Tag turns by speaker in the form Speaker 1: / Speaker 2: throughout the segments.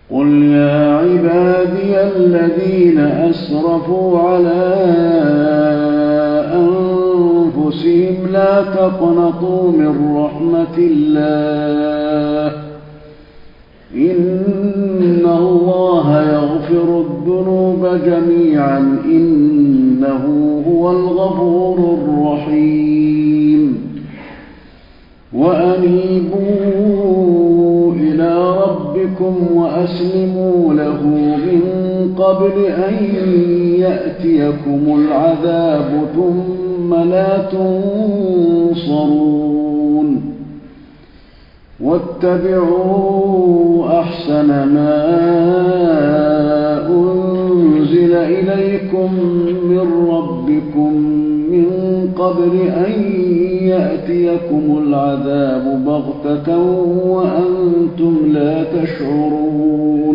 Speaker 1: قل يا عبادي الذين أسرفوا على أنفسهم لا تقنطوا من رحمة الله إن الله يغفر الذنوب جميعا إنه هو الغفور الرحيم وأنيبوا إلى ربكم وأسلموا له من قبل أن يأتيكم العذاب ثم لا تنصرون واتبعوا أحسن ما أنزل إليكم من ربكم من قبل أن يأتيكم العذاب بغتة وأنتم لا تشعرون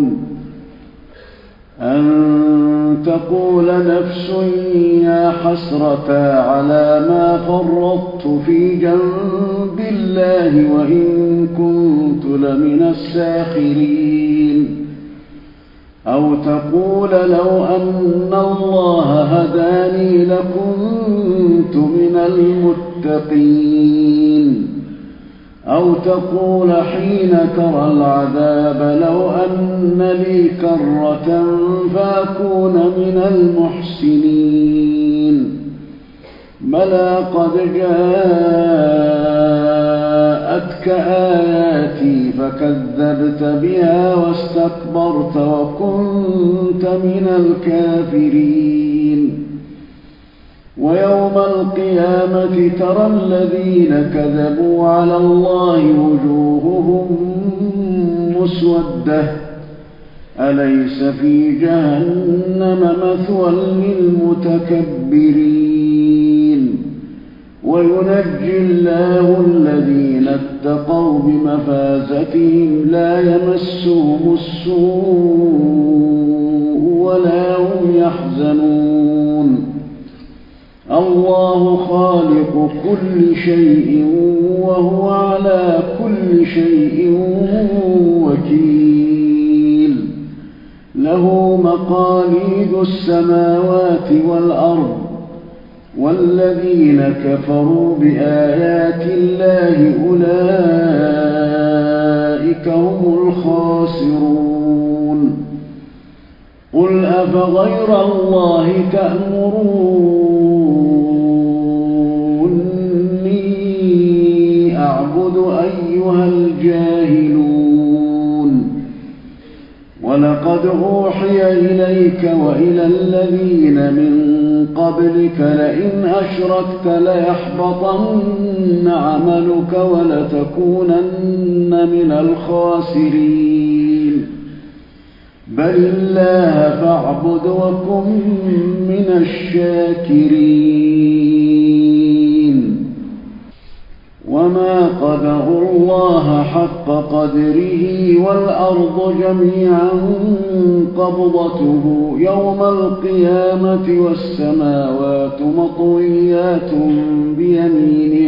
Speaker 1: أن تقول نفس يا حسرة على ما فرطت في جنب الله وإن كنت لمن الساخرين أو تقول لو أن الله هداني لكنت من المتقين أو تقول حين ترى العذاب لو أن لي كرة فأكون من المحسنين بلى قد جاءتك آياتي فكذبت بها واستكبرت وكنت من الكافرين ويوم القيامة ترى الذين كذبوا على الله وجوههم مسودة أليس في جهنم مثوى للمتكبرين وينجي الله الذين اتقوا بمفازتهم لا يمسهم السوء ولا هم يحزنون الله خالق كل شيء وهو على كل شيء وكيل له مقاليد السماوات والأرض والذين كفروا بآيات الله أولئك هم الخاسرون قل أفغير الله تأمروني أعبد أيها الجاهلون ولقد أوحي إليك وإلى الذين من قبلك لئن أشركت ليحبطن عملك ولتكونن من الخاسرين بل الله فاعبد وكن من الشاكرين وما قدروا الله حق قدره والأرض جميعا قبضته يوم القيامة والسماوات مطويات بيمينه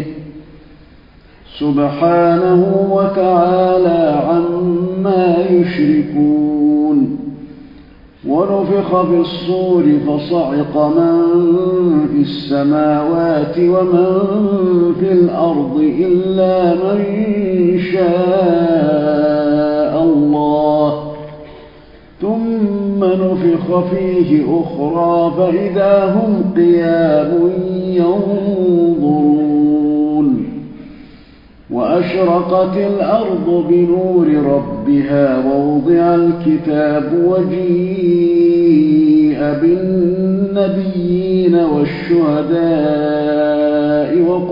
Speaker 1: سبحانه وتعالى عما يشركون ونفخ في الصور فصعق من في السماوات ومن في الأرض إلا من شاء الله ثم نفخ فيه أخرى فإذا هم قيام ينظرون وأشرقت الأرض بنور ربها ووضع الكتاب وجيء بالنبيين والشهداء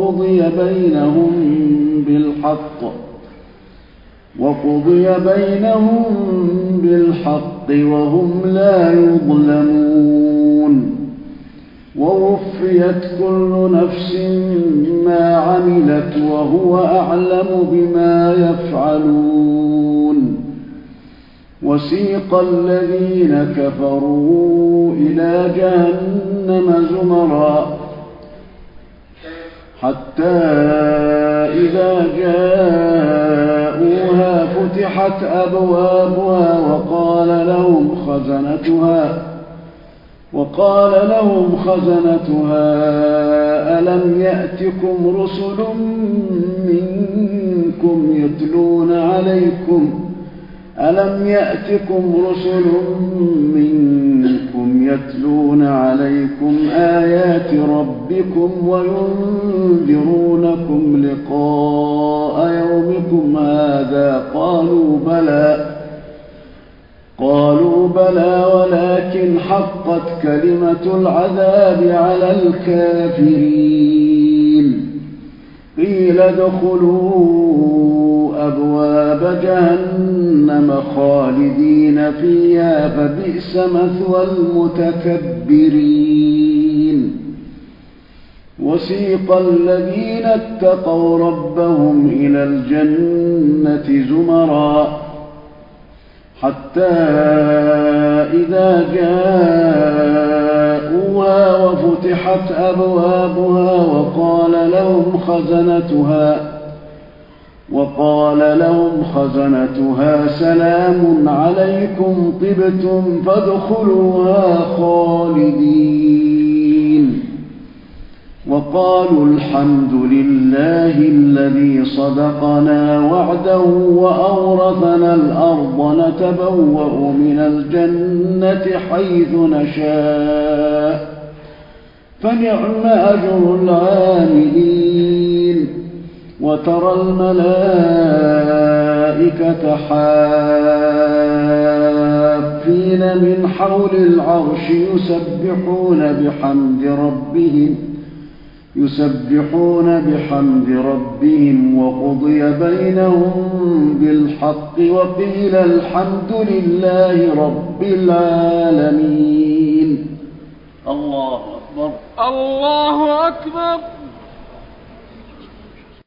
Speaker 1: وقضي بينهم بالحق وهم لا يظلمون ووفيت كل نفس ما عملت وهو أعلم بما يفعلون وسيق الذين كفروا إلى جهنم زمرا حتى إذا جاءوها فتحت أبوابها وقال لهم خزنتها ألم يأتكم رسل منكم يتلون عليكم آيات ربكم وينذرونكم لقاء يومكم هذا؟ قالوا بلى ولكن حقت كلمة العذاب على الكافرين. قيل ادخلوا أبواب جهنم خالدين فيها فبئس مثوى المتكبرين. وسيق الذين اتقوا ربهم إلى الجنة زمرا حتى إذا جاءوها وفتحت أبوابها وقال لهم خزنتها سلام عليكم طبتم فادخلوها خالدين. وقالوا الحمد لله الذي صدقنا وعده وأورثنا الأرض نتبوأ من الجنة حيث نشاء فنعم أجر العاملين. وترى الملائكة حافين من حول العرش يسبحون بحمد ربهم وقضي بينهم بالحق وقيل الحمد لله رب العالمين. الله أكبر.
Speaker 2: الله أكبر.